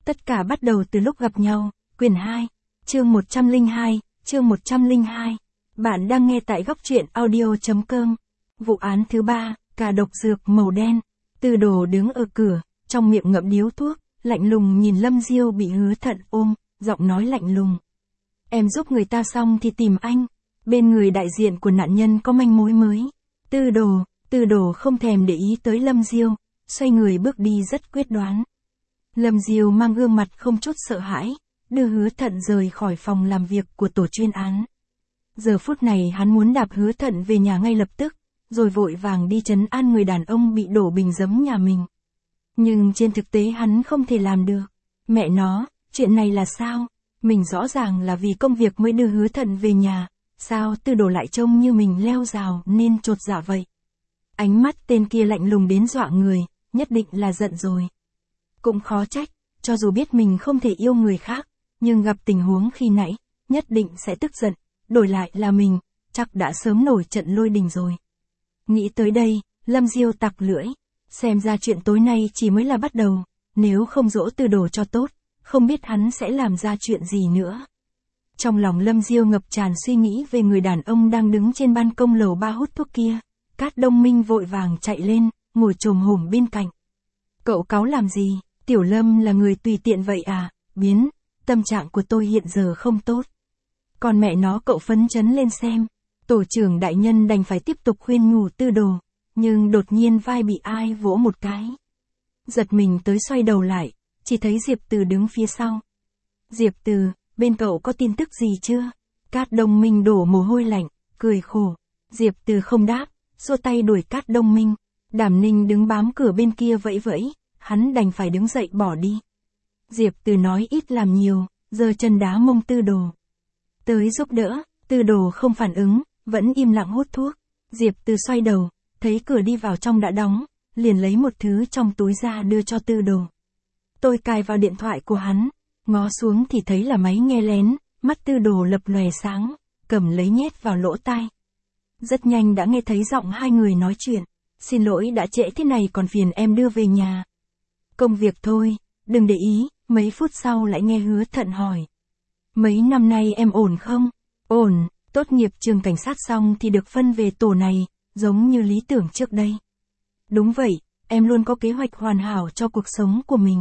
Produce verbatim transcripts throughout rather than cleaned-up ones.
Tất cả bắt đầu từ lúc gặp nhau, quyển hai, chương một trăm lẻ hai, chương một trăm lẻ hai. Bạn đang nghe tại góc truyện audio.com. Vụ án thứ ba, cả độc dược màu đen. Tư Đồ đứng ở cửa, trong miệng ngậm điếu thuốc, lạnh lùng nhìn Lâm Diêu bị Hứa Thận ôm, giọng nói lạnh lùng. Em giúp người ta xong thì tìm anh. Bên người đại diện của nạn nhân có manh mối mới. Tư Đồ, Tư Đồ không thèm để ý tới Lâm Diêu, xoay người bước đi rất quyết đoán. Lâm Diêu mang gương mặt không chút sợ hãi, đưa Hứa Thận rời khỏi phòng làm việc của tổ chuyên án. Giờ phút này hắn muốn đạp Hứa Thận về nhà ngay lập tức, rồi vội vàng đi trấn an người đàn ông bị đổ bình giấm nhà mình. Nhưng trên thực tế hắn không thể làm được. Mẹ nó, chuyện này là sao? Mình rõ ràng là vì công việc mới đưa Hứa Thận về nhà, sao Tư Đồ lại trông như mình leo rào nên chột dạ vậy? Ánh mắt tên kia lạnh lùng đến dọa người, nhất định là giận rồi. Cũng khó trách, cho dù biết mình không thể yêu người khác, nhưng gặp tình huống khi nãy, nhất định sẽ tức giận, đổi lại là mình, chắc đã sớm nổi trận lôi đình rồi. Nghĩ tới đây, Lâm Diêu tặc lưỡi, xem ra chuyện tối nay chỉ mới là bắt đầu, nếu không dỗ Tư Đồ cho tốt, không biết hắn sẽ làm ra chuyện gì nữa. Trong lòng Lâm Diêu ngập tràn suy nghĩ về người đàn ông đang đứng trên ban công lầu ba hút thuốc kia. Cát Đông Minh vội vàng chạy lên, ngồi chồm hổm bên cạnh. Cậu cáu làm gì? Tiểu Lâm là người tùy tiện vậy à? Biến, tâm trạng của tôi hiện giờ không tốt. Còn mẹ nó cậu phấn chấn lên xem. Tổ trưởng đại nhân đành phải tiếp tục khuyên nhủ Tư Đồ, nhưng đột nhiên vai bị ai vỗ một cái. Giật mình tới xoay đầu lại, chỉ thấy Diệp Từ đứng phía sau. Diệp Từ, bên cậu có tin tức gì chưa? Cát Đông Minh đổ mồ hôi lạnh, cười khổ. Diệp Từ không đáp, xua tay đuổi Cát Đông Minh. Đàm Ninh đứng bám cửa bên kia vẫy vẫy, hắn đành phải đứng dậy bỏ đi. Diệp Từ nói ít làm nhiều, giơ chân đá mông Tư Đồ. Tới giúp đỡ, Tư Đồ không phản ứng, vẫn im lặng hút thuốc. Diệp Từ xoay đầu, thấy cửa đi vào trong đã đóng, liền lấy một thứ trong túi ra đưa cho Tư Đồ. Tôi cài vào điện thoại của hắn, ngó xuống thì thấy là máy nghe lén, mắt Tư Đồ lập lòe sáng, cầm lấy nhét vào lỗ tai. Rất nhanh đã nghe thấy giọng hai người nói chuyện. Xin lỗi đã trễ thế này còn phiền em đưa về nhà. Công việc thôi, đừng để ý, mấy phút sau lại nghe Hứa Thận hỏi. Mấy năm nay em ổn không? Ổn, tốt nghiệp trường cảnh sát xong thì được phân về tổ này, giống như lý tưởng trước đây. Đúng vậy, em luôn có kế hoạch hoàn hảo cho cuộc sống của mình.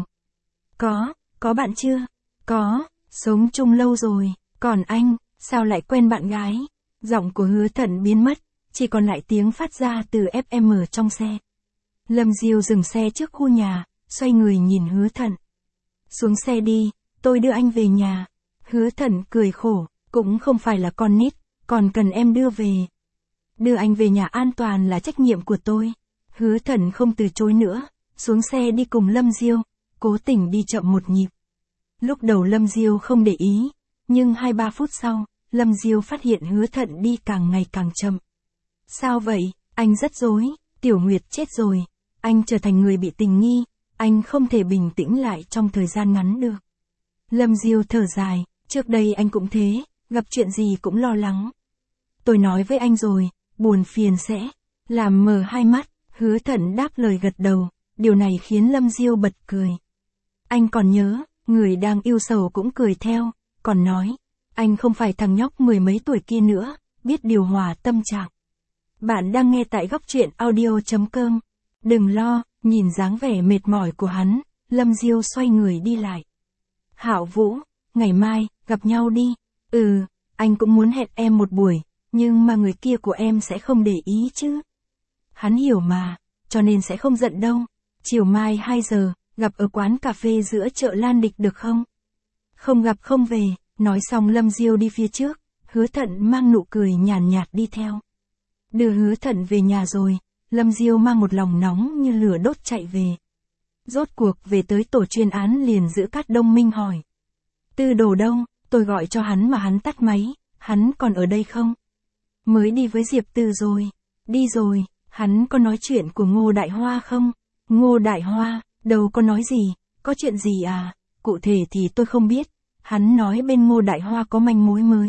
Có, có bạn chưa? Có, sống chung lâu rồi, còn anh, sao lại quen bạn gái? Giọng của Hứa Thận biến mất, chỉ còn lại tiếng phát ra từ ép em trong xe. Lâm Diêu dừng xe trước khu nhà, xoay người nhìn Hứa Thận. Xuống xe đi, tôi đưa anh về nhà. Hứa Thận cười khổ, cũng không phải là con nít, còn cần em đưa về. Đưa anh về nhà an toàn là trách nhiệm của tôi. Hứa Thận không từ chối nữa, xuống xe đi cùng Lâm Diêu, cố tình đi chậm một nhịp. Lúc đầu Lâm Diêu không để ý, nhưng hai ba phút sau, Lâm Diêu phát hiện Hứa Thận đi càng ngày càng chậm. Sao vậy? Anh rất rối, Tiểu Nguyệt chết rồi, anh trở thành người bị tình nghi, anh không thể bình tĩnh lại trong thời gian ngắn được. Lâm Diêu thở dài, trước đây anh cũng thế, gặp chuyện gì cũng lo lắng. Tôi nói với anh rồi, buồn phiền sẽ làm mờ hai mắt. Hứa Thận đáp lời gật đầu, điều này khiến Lâm Diêu bật cười. Anh còn nhớ, người đang yêu sầu cũng cười theo, còn nói, anh không phải thằng nhóc mười mấy tuổi kia nữa, biết điều hòa tâm trạng. Bạn đang nghe tại góc truyện audio.com. Đừng lo, nhìn dáng vẻ mệt mỏi của hắn, Lâm Diêu xoay người đi lại. Hạo Vũ, ngày mai, gặp nhau đi. Ừ, anh cũng muốn hẹn em một buổi, nhưng mà người kia của em sẽ không để ý chứ. Hắn hiểu mà, cho nên sẽ không giận đâu. Chiều mai hai giờ, gặp ở quán cà phê giữa chợ Lan Địch được không? Không gặp không về, nói xong Lâm Diêu đi phía trước, Hứa Thận mang nụ cười nhàn nhạt đi theo. Đưa Hứa Thận về nhà rồi, Lâm Diêu mang một lòng nóng như lửa đốt chạy về. Rốt cuộc về tới tổ chuyên án liền giữ Cát Đông Minh hỏi. Tư Đồ đâu? Tôi gọi cho hắn mà hắn tắt máy, hắn còn ở đây không? Mới đi với Diệp Từ rồi. Đi rồi, hắn có nói chuyện của Ngô Đại Hoa không? Ngô Đại Hoa, đâu có nói gì, có chuyện gì à? Cụ thể thì tôi không biết, hắn nói bên Ngô Đại Hoa có manh mối mới.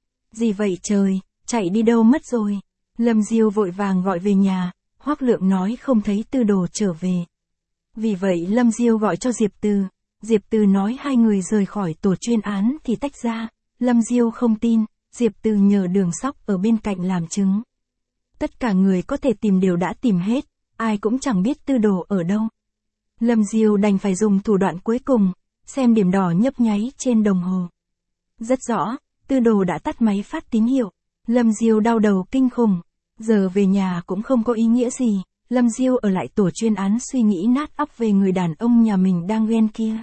Gì vậy trời, chạy đi đâu mất rồi? Lâm Diêu vội vàng gọi về nhà, Hoắc Lượng nói không thấy Tư Đồ trở về. Vì vậy Lâm Diêu gọi cho Diệp Từ, Diệp Từ nói hai người rời khỏi tổ chuyên án thì tách ra, Lâm Diêu không tin, Diệp Từ nhờ Đường Sóc ở bên cạnh làm chứng. Tất cả người có thể tìm đều đã tìm hết, ai cũng chẳng biết Tư Đồ ở đâu. Lâm Diêu đành phải dùng thủ đoạn cuối cùng, xem điểm đỏ nhấp nháy trên đồng hồ. Rất rõ, Tư Đồ đã tắt máy phát tín hiệu. Lâm Diêu đau đầu kinh khủng, giờ về nhà cũng không có ý nghĩa gì. Lâm Diêu ở lại tổ chuyên án suy nghĩ nát óc về người đàn ông nhà mình đang ghen kia.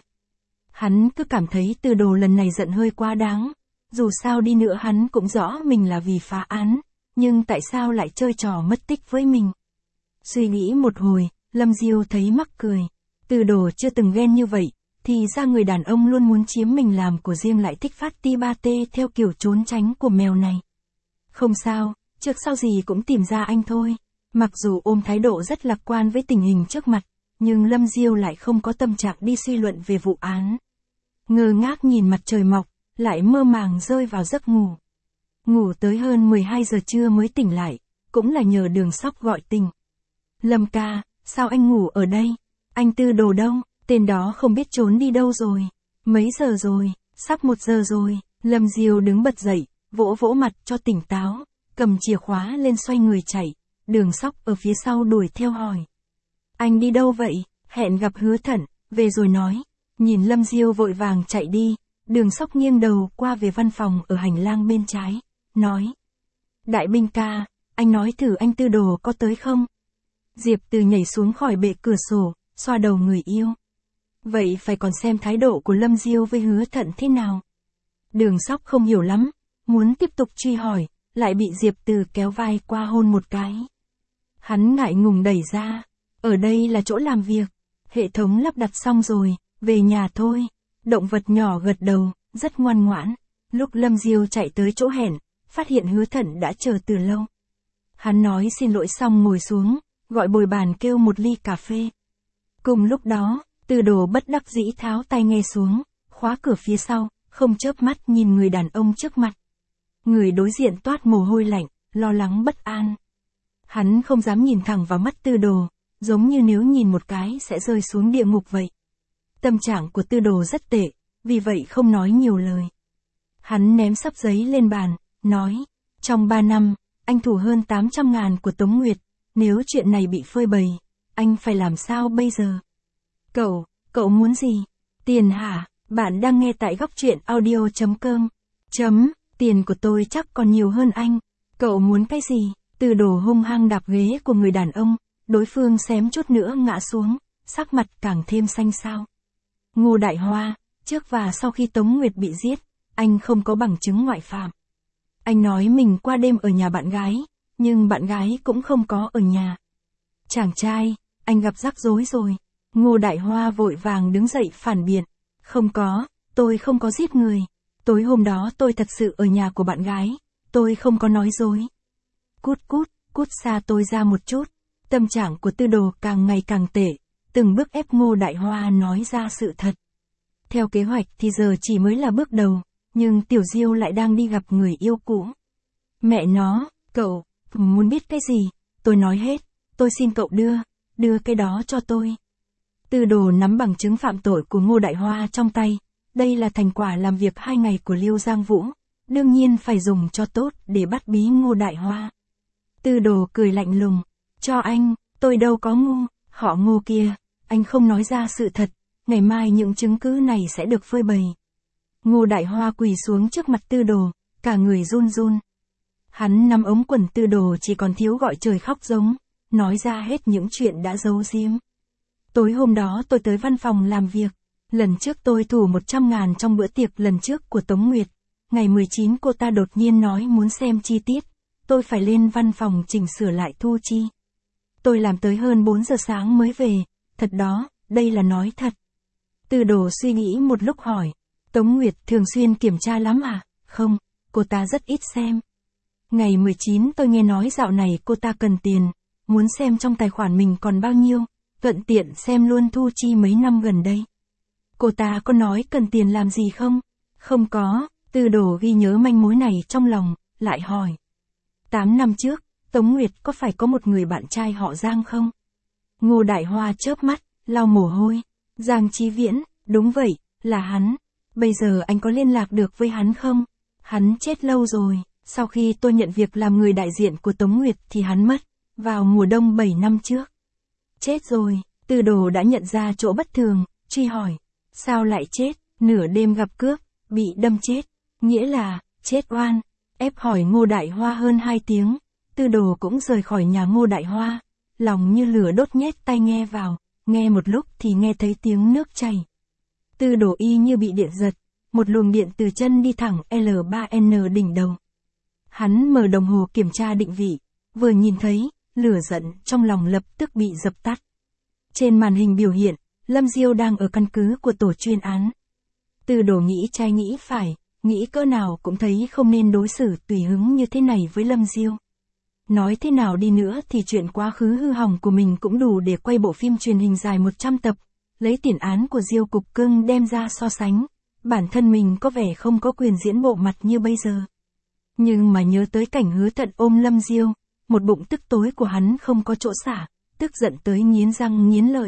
Hắn cứ cảm thấy Tư Đồ lần này giận hơi quá đáng. Dù sao đi nữa hắn cũng rõ mình là vì phá án, nhưng tại sao lại chơi trò mất tích với mình? Suy nghĩ một hồi, Lâm Diêu thấy mắc cười. Tư Đồ chưa từng ghen như vậy, thì ra người đàn ông luôn muốn chiếm mình làm của riêng lại thích phát ti ba tê theo kiểu trốn tránh của mèo này. Không sao, trước sau gì cũng tìm ra anh thôi. Mặc dù ôm thái độ rất lạc quan với tình hình trước mặt, nhưng Lâm Diêu lại không có tâm trạng đi suy luận về vụ án. Ngơ ngác nhìn mặt trời mọc, lại mơ màng rơi vào giấc ngủ. Ngủ tới hơn mười hai giờ trưa mới tỉnh lại, cũng là nhờ Đường Sóc gọi tỉnh. Lâm ca, sao anh ngủ ở đây? Anh Tư Đồ đâu? Tên đó không biết trốn đi đâu rồi. Mấy giờ rồi? Sắp một giờ rồi. Lâm Diêu đứng bật dậy, vỗ vỗ mặt cho tỉnh táo, cầm chìa khóa lên xoay người chạy. Đường Sóc ở phía sau đuổi theo hỏi. Anh đi đâu vậy? Hẹn gặp Hứa Thận, về rồi nói. Nhìn Lâm Diêu vội vàng chạy đi, Đường Sóc nghiêng đầu qua về văn phòng ở hành lang bên trái, nói. Đại binh ca, anh nói thử anh Tư Đồ có tới không? Diệp Từ nhảy xuống khỏi bệ cửa sổ, xoa đầu người yêu. Vậy phải còn xem thái độ của Lâm Diêu với Hứa Thận thế nào. Đường Sóc không hiểu lắm, muốn tiếp tục truy hỏi, lại bị Diệp Từ kéo vai qua hôn một cái. Hắn ngại ngùng đẩy ra, ở đây là chỗ làm việc, hệ thống lắp đặt xong rồi, về nhà thôi. Động vật nhỏ gật đầu, rất ngoan ngoãn. Lúc Lâm Diêu chạy tới chỗ hẹn, phát hiện Hứa Thận đã chờ từ lâu. Hắn nói xin lỗi xong ngồi xuống, gọi bồi bàn kêu một ly cà phê. Cùng lúc đó, Tư Đồ bất đắc dĩ tháo tai nghe xuống, khóa cửa phía sau, không chớp mắt nhìn người đàn ông trước mặt. Người đối diện toát mồ hôi lạnh, lo lắng bất an. Hắn không dám nhìn thẳng vào mắt Tư Đồ, giống như nếu nhìn một cái sẽ rơi xuống địa ngục vậy. Tâm trạng của Tư Đồ rất tệ, vì vậy không nói nhiều lời. Hắn ném sấp giấy lên bàn, nói, trong ba năm, anh thủ hơn tám trăm ngàn của Tống Nguyệt, nếu chuyện này bị phơi bày, anh phải làm sao bây giờ? Cậu, cậu muốn gì? Tiền hả? Bạn đang nghe tại góc truyện audio chấm com. Chấm, tiền của tôi chắc còn nhiều hơn anh. Cậu muốn cái gì? Tư Đồ hung hăng đạp ghế của người đàn ông, đối phương xém chút nữa ngã xuống, sắc mặt càng thêm xanh xao. Ngô Đại Hoa, trước và sau khi Tống Nguyệt bị giết, anh không có bằng chứng ngoại phạm. Anh nói mình qua đêm ở nhà bạn gái, nhưng bạn gái cũng không có ở nhà. Chàng trai, anh gặp rắc rối rồi. Ngô Đại Hoa vội vàng đứng dậy phản biện. Không có, tôi không có giết người. Tối hôm đó tôi thật sự ở nhà của bạn gái, tôi không có nói dối. Cút cút, cút xa tôi ra một chút. Tâm trạng của Tư Đồ càng ngày càng tệ, từng bước ép Ngô Đại Hoa nói ra sự thật. Theo kế hoạch thì giờ chỉ mới là bước đầu, nhưng Tiểu Diêu lại đang đi gặp người yêu cũ. Mẹ nó, cậu, muốn biết cái gì? Tôi nói hết, tôi xin cậu đưa, đưa cái đó cho tôi. Tư Đồ nắm bằng chứng phạm tội của Ngô Đại Hoa trong tay, đây là thành quả làm việc hai ngày của Liêu Giang Vũ, đương nhiên phải dùng cho tốt để bắt bí Ngô Đại Hoa. Tư Đồ cười lạnh lùng, cho anh, tôi đâu có ngu, họ Ngô kia, anh không nói ra sự thật, ngày mai những chứng cứ này sẽ được phơi bày. Ngô Đại Hoa quỳ xuống trước mặt Tư Đồ, cả người run run. Hắn nắm ống quần Tư Đồ chỉ còn thiếu gọi trời khóc giống, nói ra hết những chuyện đã giấu giếm. Tối hôm đó tôi tới văn phòng làm việc, lần trước tôi thủ một trăm ngàn trong bữa tiệc lần trước của Tống Nguyệt, ngày mười chín cô ta đột nhiên nói muốn xem chi tiết, tôi phải lên văn phòng chỉnh sửa lại thu chi. Tôi làm tới hơn bốn giờ sáng mới về, thật đó, đây là nói thật. Tư Đồ suy nghĩ một lúc hỏi, Tống Nguyệt thường xuyên kiểm tra lắm à? Không, cô ta rất ít xem. Ngày mười chín tôi nghe nói dạo này cô ta cần tiền, muốn xem trong tài khoản mình còn bao nhiêu, thuận tiện xem luôn thu chi mấy năm gần đây. Cô ta có nói cần tiền làm gì không? Không có, Tư Đồ ghi nhớ manh mối này trong lòng, lại hỏi. Tám năm trước, Tống Nguyệt có phải có một người bạn trai họ Giang không? Ngô Đại Hoa chớp mắt, lau mồ hôi. Giang Chí Viễn, Đúng vậy, là hắn. Bây giờ anh có liên lạc được với hắn không? Hắn chết lâu rồi, sau khi tôi nhận việc làm người đại diện của Tống Nguyệt thì hắn mất, vào mùa đông bảy năm trước. Chết rồi, Tư Đồ đã nhận ra chỗ bất thường, truy hỏi. Sao lại chết? Nửa đêm gặp cướp, bị đâm chết. Nghĩa là, chết oan. Ép hỏi Ngô Đại Hoa hơn hai tiếng. Tư Đồ cũng rời khỏi nhà Ngô Đại Hoa. Lòng như lửa đốt nhét tai nghe vào. Nghe một lúc thì nghe thấy tiếng nước chảy. Tư Đồ y như bị điện giật. Một luồng điện từ chân đi thẳng L ba N đỉnh đầu. Hắn mở đồng hồ kiểm tra định vị. Vừa nhìn thấy, lửa giận trong lòng lập tức bị dập tắt. Trên màn hình biểu hiện, Lâm Diêu đang ở căn cứ của tổ chuyên án. Tư Đồ nghĩ trái nghĩ phải, nghĩ cỡ nào cũng thấy không nên đối xử tùy hứng như thế này với Lâm Diêu. Nói thế nào đi nữa thì chuyện quá khứ hư hỏng của mình cũng đủ để quay bộ phim truyền hình dài một trăm tập, lấy tiền án của Diêu Cục Cưng đem ra so sánh. Bản thân mình có vẻ không có quyền diễn bộ mặt như bây giờ. Nhưng mà nhớ tới cảnh Hứa Thận ôm Lâm Diêu, một bụng tức tối của hắn không có chỗ xả, tức giận tới nghiến răng nghiến lợi.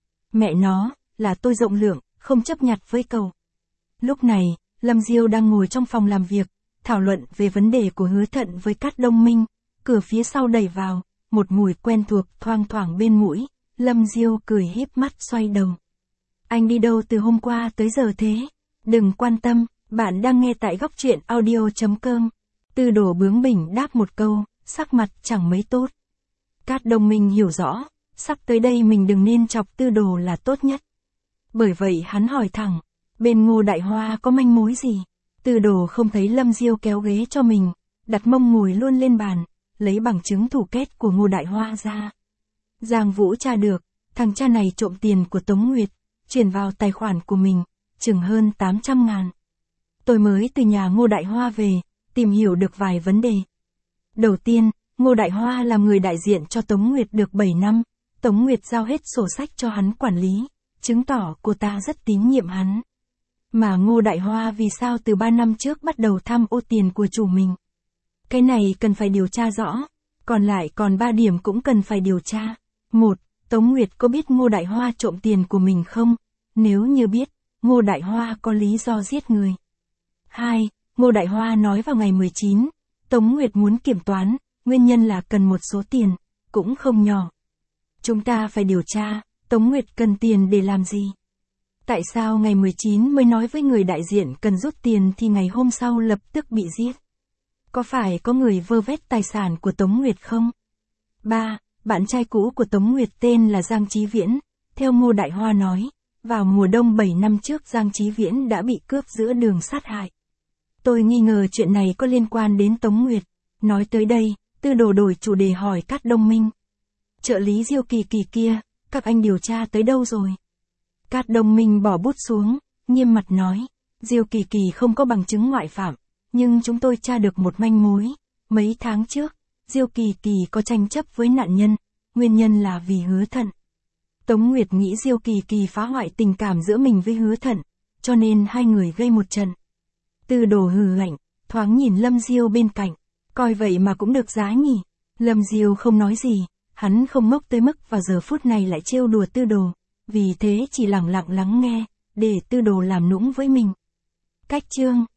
Mẹ nó, là tôi rộng lượng, không chấp nhặt với cậu. Lúc này, Lâm Diêu đang ngồi trong phòng làm việc, thảo luận về vấn đề của Hứa Thận với Cát Đông Minh, cửa phía sau đẩy vào, một mùi quen thuộc thoang thoảng bên mũi, Lâm Diêu cười híp mắt xoay đầu. Anh đi đâu từ hôm qua tới giờ thế? Đừng quan tâm, bạn đang nghe tại góc truyện audio chấm com. Tư Đồ bướng bỉnh đáp một câu, sắc mặt chẳng mấy tốt. Cát Đông Minh hiểu rõ, sắp tới đây mình đừng nên chọc Tư Đồ là tốt nhất. Bởi vậy hắn hỏi thẳng, bên Ngô Đại Hoa có manh mối gì? Tư Đồ không thấy Lâm Diêu kéo ghế cho mình, đặt mông ngồi luôn lên bàn, lấy bằng chứng thủ kết của Ngô Đại Hoa ra. Giang Vũ tra được, thằng cha này trộm tiền của Tống Nguyệt, chuyển vào tài khoản của mình, chừng hơn tám trăm ngàn. Tôi mới từ nhà Ngô Đại Hoa về, tìm hiểu được vài vấn đề. Đầu tiên, Ngô Đại Hoa làm người đại diện cho Tống Nguyệt được bảy năm, Tống Nguyệt giao hết sổ sách cho hắn quản lý, chứng tỏ cô ta rất tín nhiệm hắn. Mà Ngô Đại Hoa vì sao từ ba năm trước bắt đầu tham ô tiền của chủ mình? Cái này cần phải điều tra rõ, còn lại còn ba điểm cũng cần phải điều tra. Một, Tống Nguyệt có biết Ngô Đại Hoa trộm tiền của mình không? Nếu như biết, Ngô Đại Hoa có lý do giết người. Hai, Ngô Đại Hoa nói vào ngày mười chín, Tống Nguyệt muốn kiểm toán, nguyên nhân là cần một số tiền, cũng không nhỏ. Chúng ta phải điều tra, Tống Nguyệt cần tiền để làm gì? Tại sao ngày mười chín mới nói với người đại diện cần rút tiền thì ngày hôm sau lập tức bị giết? Có phải có người vơ vét tài sản của Tống Nguyệt không? Ba, bạn trai cũ của Tống Nguyệt tên là Giang Chí Viễn, theo Ngô Đại Hoa nói, vào mùa đông bảy năm trước Giang Chí Viễn đã bị cướp giữa đường sát hại. Tôi nghi ngờ chuyện này có liên quan đến Tống Nguyệt. Nói tới đây, Tư Đồ đổi chủ đề hỏi Cát Đông Minh. Trợ lý Diêu Kỳ Kỳ kia, các anh điều tra tới đâu rồi? Cát Đông Minh bỏ bút xuống, nghiêm mặt nói, Diêu Kỳ Kỳ không có bằng chứng ngoại phạm, nhưng chúng tôi tra được một manh mối. Mấy tháng trước, Diêu Kỳ Kỳ có tranh chấp với nạn nhân, nguyên nhân là vì Hứa Thận. Tống Nguyệt nghĩ Diêu Kỳ Kỳ phá hoại tình cảm giữa mình với Hứa Thận, cho nên hai người gây một trận. Tư Đồ hừ lạnh, thoáng nhìn Lâm Diêu bên cạnh, coi vậy mà cũng được giá nhỉ. Lâm Diêu không nói gì, hắn không ngốc tới mức vào giờ phút này lại trêu đùa Tư Đồ, vì thế chỉ lặng lặng lắng nghe, để Tư Đồ làm nũng với mình. Cách chương